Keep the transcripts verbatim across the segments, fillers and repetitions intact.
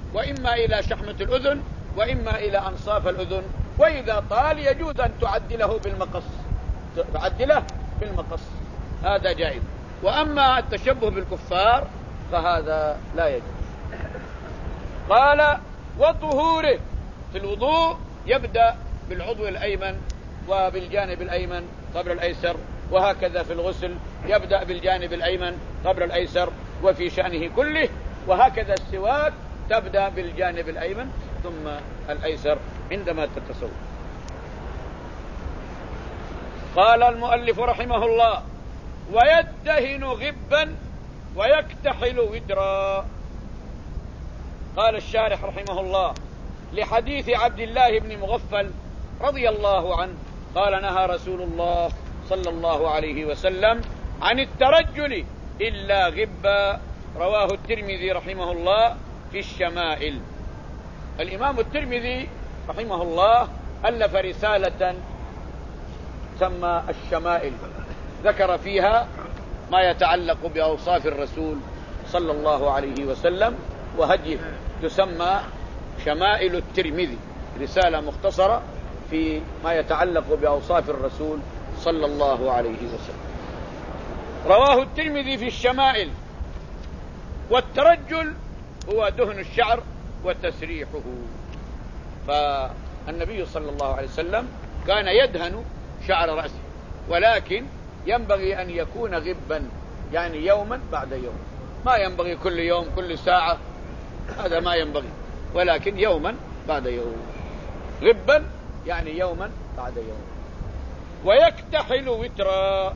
وإما إلى شحمة الأذن وإما إلى أنصاف الأذن، وإذا طال يجوز أن تعدله بالمقص، تعدله بالمقص، هذا جائز. وأما التشبه بالكفار فهذا لا يجوز. قال وطهوره، في الوضوء يبدأ بالعضو الأيمن وبالجانب الأيمن قبل الأيسر، وهكذا في الغسل يبدأ بالجانب الأيمن قبل الأيسر وفي شأنه كله، وهكذا السواك تبدأ بالجانب الأيمن ثم الأيسر عندما تتسوق. قال المؤلف رحمه الله ويدهن غبا ويكتحل وترا. قال الشارح رحمه الله لحديث عبد الله بن مغفل رضي الله عنه قال نهى رسول الله صلى الله عليه وسلم عن الترجل إلا غبا، رواه الترمذي رحمه الله في الشمائل. الإمام الترمذي رحمه الله ألف رسالة تسمى الشمائل، ذكر فيها ما يتعلق بأوصاف الرسول صلى الله عليه وسلم وهديه، تسمى شمائل الترمذي، رسالة مختصرة في ما يتعلق بأوصاف الرسول صلى الله عليه وسلم. رواه الترمذي في الشمائل. والترجل هو دهن الشعر وتسريحه، فالنبي صلى الله عليه وسلم كان يدهن شعر رأسه، ولكن ينبغي أن يكون غبا، يعني يوما بعد يوم، ما ينبغي كل يوم كل ساعة، هذا ما ينبغي، ولكن يوما بعد يوم، غبا يعني يوما بعد يوم. ويكتحل وترا،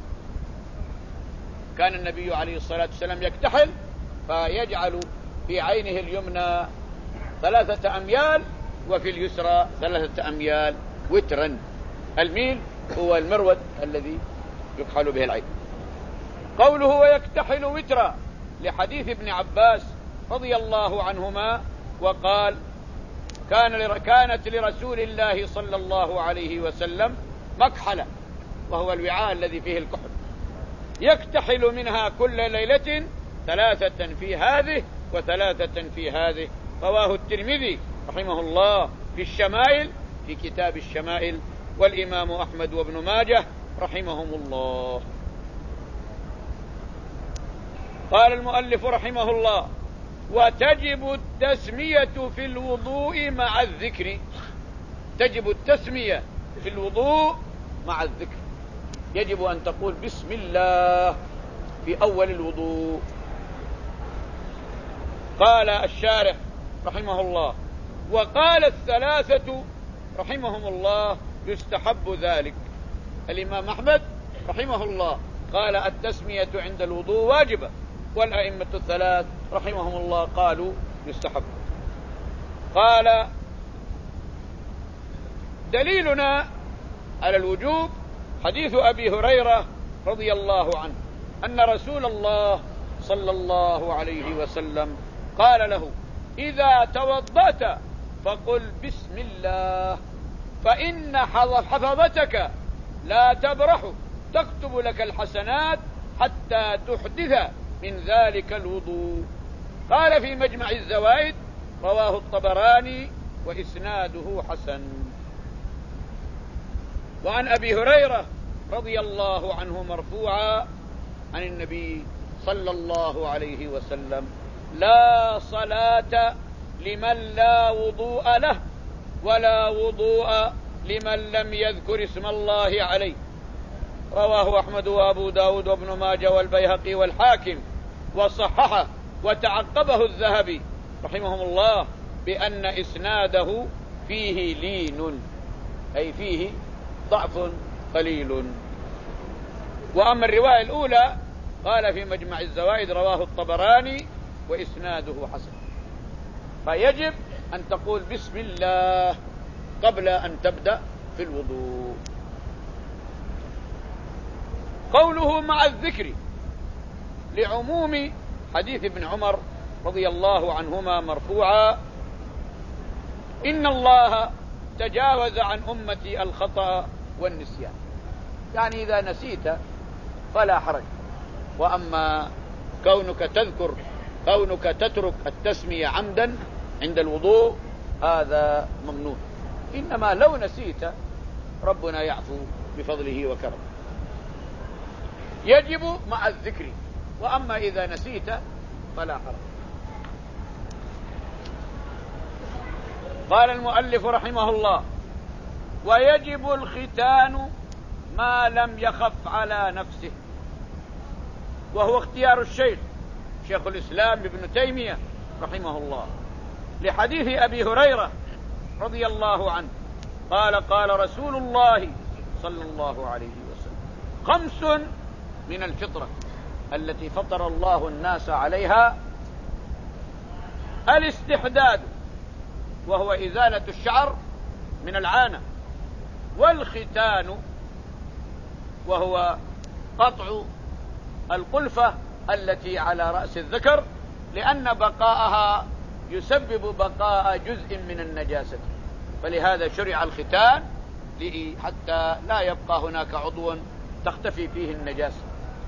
كان النبي عليه الصلاة والسلام يكتحل فيجعل في عينه اليمنى ثلاثة أميال وفي اليسرى ثلاثة أميال وترا. الميل هو المرود الذي يكحل به العين. قوله ويكتحل وترا لحديث ابن عباس رضي الله عنهما وقال كان كانت لرسول الله صلى الله عليه وسلم مكحلة، وهو الوعاء الذي فيه الكحل، يكتحل منها كل ليلة ثلاثة في هذه وثلاثة في هذه. رواه الترمذي رحمه الله في الشمائل في كتاب الشمائل، والإمام أحمد وابن ماجه رحمهم الله. قال المؤلف رحمه الله وتجب التسمية في الوضوء مع الذكر. تجب التسمية في الوضوء مع الذكر، يجب أن تقول بسم الله في أول الوضوء. قال الشارح رحمه الله وقال الثلاثة رحمهم الله يستحب ذلك. الإمام أحمد رحمه الله قال التسمية عند الوضوء واجبة، والأئمة الثلاث رحمهم الله قالوا يستحب. قال دليلنا على الوجوب حديث أبي هريرة رضي الله عنه أن رسول الله صلى الله عليه وسلم قال له إذا توضأت فقل بسم الله فإن حفظتك لا تبرح تكتب لك الحسنات حتى تحدث من ذلك الوضوء. قال في مجمع الزوائد رواه الطبراني وإسناده حسن. وعن أبي هريرة رضي الله عنه مرفوعا عن النبي صلى الله عليه وسلم لا صلاة لمن لا وضوء له ولا وضوء لمن لم يذكر اسم الله عليه. رواه أحمد وأبو داود وابن ماجه والبيهقي والحاكم وصححه، وتعقبه الذهبي رحمهم الله بأن إسناده فيه لين، أي فيه ضعف قليل. وأما الرواية الأولى قال في مجمع الزوائد رواه الطبراني وإسناده حسن. فيجب أن تقول بسم الله قبل أن تبدأ في الوضوء. قوله مع الذكر لعموم حديث ابن عمر رضي الله عنهما مرفوعا إن الله تجاوز عن أمتي الخطأ والنسيان، يعني إذا نسيت فلا حرج. وأما كونك تذكر كونك تترك التسمية عمدا عند الوضوء هذا ممنوع. إنما لو نسيت ربنا يعفو بفضله وكرمه، يجب مع الذكر، وأما إذا نسيت فلا حرج. قال المؤلف رحمه الله: ويجب الختان ما لم يخف على نفسه، وهو اختيار الشيخ شيخ الإسلام ابن تيمية رحمه الله، لحديث أبي هريرة رضي الله عنه قال: قال رسول الله صلى الله عليه وسلم: خمس من الفطرة التي فطر الله الناس عليها: الاستحداد وهو إزالة الشعر من العانة، والختان وهو قطع القلفة التي على رأس الذكر، لأن بقاءها يسبب بقاء جزء من النجاسة، فلهذا شرع الختان حتى لا يبقى هناك عضو تختفي فيه النجاسة.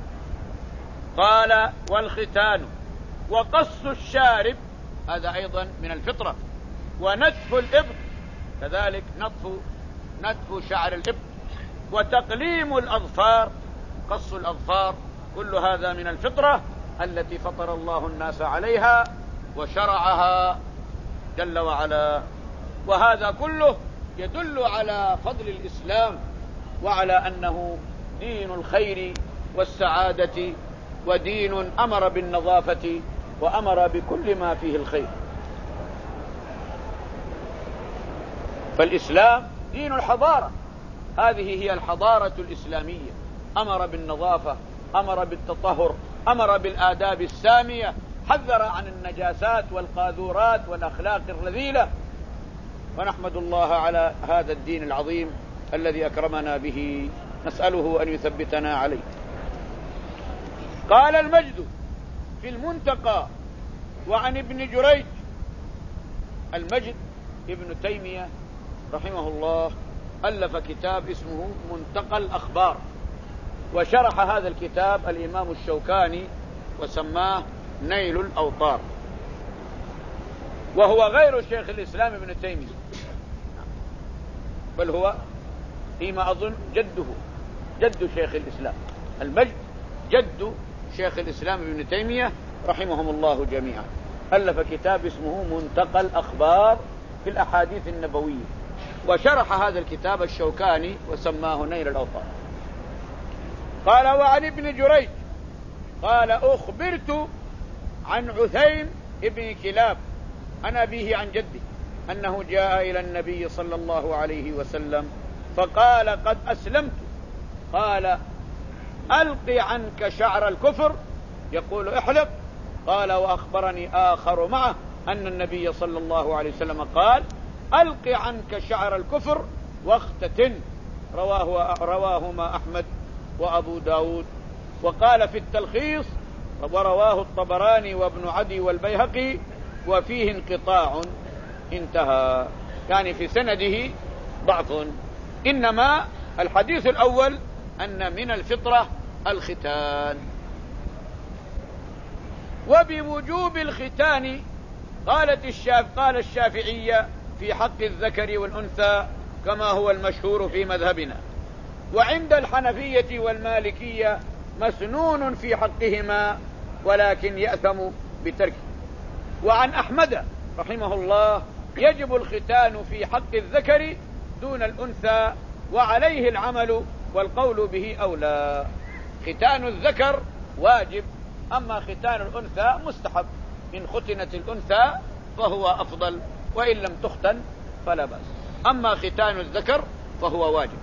قال: والختان وقص الشارب، هذا أيضا من الفطرة، ونتف الإبط، كذلك نتف نتف شعر الإبط، وتقليم الأظفار، قص الأظفار، كل هذا من الفطرة التي فطر الله الناس عليها وشرعها جل وعلا. وهذا كله يدل على فضل الإسلام وعلى أنه دين الخير والسعادة، ودين أمر بالنظافة وأمر بكل ما فيه الخير. فالإسلام دين الحضارة، هذه هي الحضارة الإسلامية، أمر بالنظافة، أمر بالتطهر، أمر بالآداب السامية، حذر عن النجاسات والقاذورات والأخلاق الرذيلة. ونحمد الله على هذا الدين العظيم الذي أكرمنا به، نسأله أن يثبتنا عليه. قال المجد في المنتقى وعن ابن جريج، المجد ابن تيمية رحمه الله ألف كتاب اسمه منتقى الأخبار، وشرح هذا الكتاب الإمام الشوكاني وسماه نيل الأوطار، وهو غير شيخ الإسلام ابن تيمية، بل هو فيما أظن جده، جد شيخ الإسلام. المجد جد شيخ الإسلام ابن تيمية رحمهم الله جميعا، ألف كتاب اسمه منتقى الأخبار في الأحاديث النبوية، وشرح هذا الكتاب الشوكاني وسماه نيل الأوطار. قال: وعن ابن جريج قال: أخبرت عن عثيم ابن كلاب عن أبيه عن جده أنه جاء إلى النبي صلى الله عليه وسلم فقال: قد أسلمت. قال: ألق عنك شعر الكفر، يقول احلق. قال: وأخبرني آخر معه أن النبي صلى الله عليه وسلم قال: ألق عنك شعر الكفر واختتن. رواه رواهما أحمد وأبو داود. وقال في التلخيص: ورواه الطبراني وابن عدي والبيهقي وفيه انقطاع. انتهى، يعني في سنده ضعف. إنما الحديث الأول أن من الفطرة الختان. وبوجوب الختان قالت الشاف قال الشافعية في حق الذكر والأنثى كما هو المشهور في مذهبنا، وعند الحنفية والمالكية مسنون في حقهما ولكن يأثم بتركه. وعن أحمد رحمه الله يجب الختان في حق الذكر دون الأنثى، وعليه العمل والقول به أولى. ختان الذكر واجب، أما ختان الأنثى مستحب، إن ختنت الأنثى فهو أفضل، وإن لم تختن فلا بأس، أما ختان الذكر فهو واجب.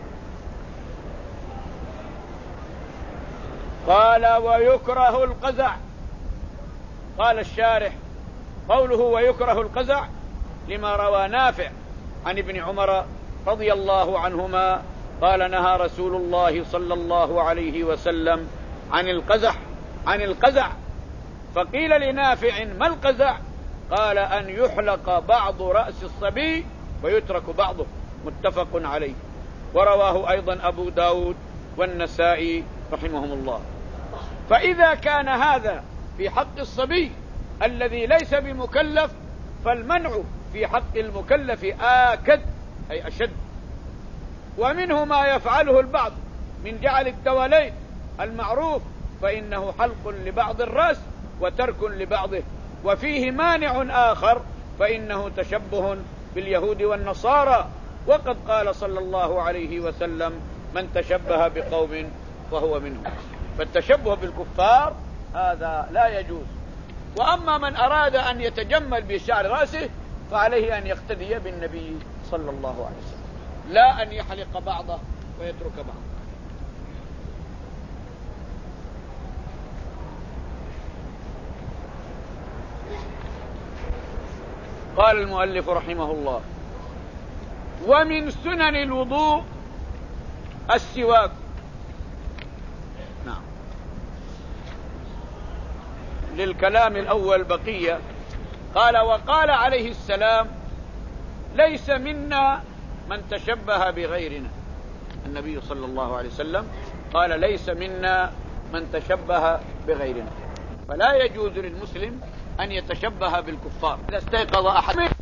قال: ويكره القزع. قال الشارح: قوله ويكره القزع لما روى نافع عن ابن عمر رضي الله عنهما قال: نهى رسول الله صلى الله عليه وسلم عن القزع عن القزع فقيل لنافع: ما القزع؟ قال: أن يحلق بعض رأس الصبي ويترك بعضه، متفق عليه. ورواه أيضا أبو داود والنسائي رحمهم الله. فإذا كان هذا في حق الصبي الذي ليس بمكلف فالمنع في حق المكلف آكد أي أشد. ومنه ما يفعله البعض من جعل الدولين المعروف، فإنه حلق لبعض الرأس وترك لبعضه. وفيه مانع آخر، فإنه تشبه باليهود والنصارى، وقد قال صلى الله عليه وسلم: من تشبه بقوم فهو منهم. فالتشبه بالكفار هذا لا يجوز. وأما من أراد أن يتجمل بشعر رأسه فعليه أن يقتدي بالنبي صلى الله عليه وسلم، لا أن يحلق بعضه ويترك بعضه. قال المؤلف رحمه الله: ومن سنن الوضوء السواك. نعم، للكلام الأول بقية. قال: وقال عليه السلام: ليس منا من تشبه بغيرنا. النبي صلى الله عليه وسلم قال: ليس منا من تشبه بغيرنا. فلا يجوز للمسلم أن يتشبه بالكفار. إذا استيقظ أحد